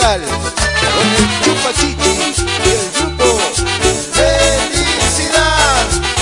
especial con el Chupachichi y el grupo Felicidad.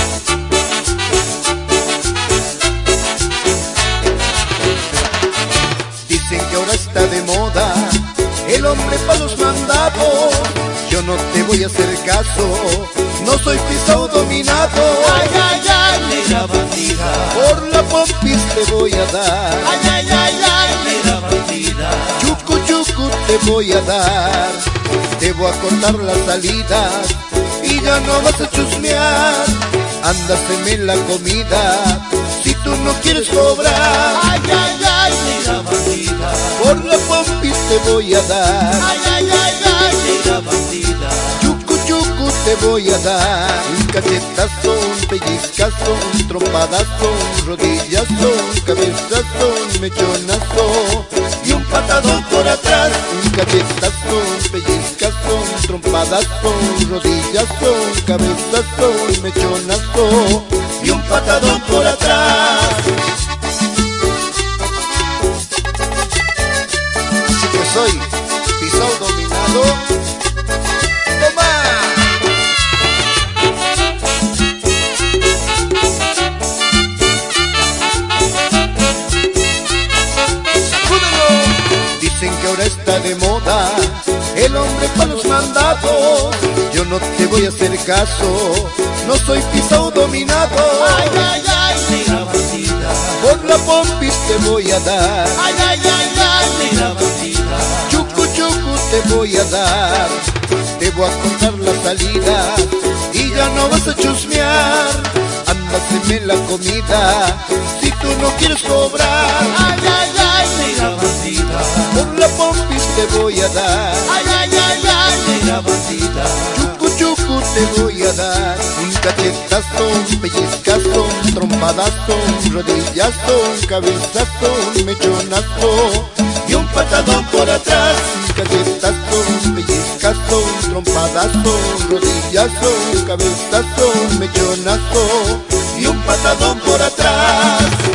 Dicen que ahora está de moda el hombre pa' los mandados. Yo no te voy a hacer caso, no soy pisado dominado. Ay, ay, ay, negra bandida, por la pompis te voy a dar. ay, ay, ay, ay, negra bandida, Chucu, chucu te voy a dar. Te voy a cortar la salida y ya no vas a chusmear. Ándaseme la comida si tú no quieres cobrar. ay, ay, ay, negra bandida, Por la pompis te voy a dar. ay, ay, ay, ay, negra bandida, Chucu, chucu te voy a dar. Un cachetazo, un pellizcazo, un trompadazo, un rodillazo, un cabezazo, un mechonazo y un patadón por atrás. Un cachetazo, un pellizcazo, un trompadazo, un rodillazo, un cabezazo, un mechonazo y un patadón por atrás. Así que soy pisado dominado. ¡Toma! Dicen que ahora está de moda el hombre pa' los mandados. Yo no te voy a hacer caso, no soy pisado dominado. ay, ay, ay, negra bandida, Por la pompis te voy a dar. ay, ay, ay, ay, negra bandida, Chucu, chucu te voy a dar. Te voy a cortar la salida y ya no vas a chusmear. Ándaseme la comida si tú no quieres cobrar. ay, ay, ay, negra bandida, Por la pompis te voy a dar. ay, ay, ay, ay, negra bandida, Chucu, chucu te voy a dar. Un cachetazo, un pellizcazo, un trompadazo, un rodillazo, un cabezazo, un mechonazo y un patadón por atrás. Un cachetazo, un pellizcazo, un trompadazo, un rodillazo, un cabezazo, un mechonazo y un patadón por atrás.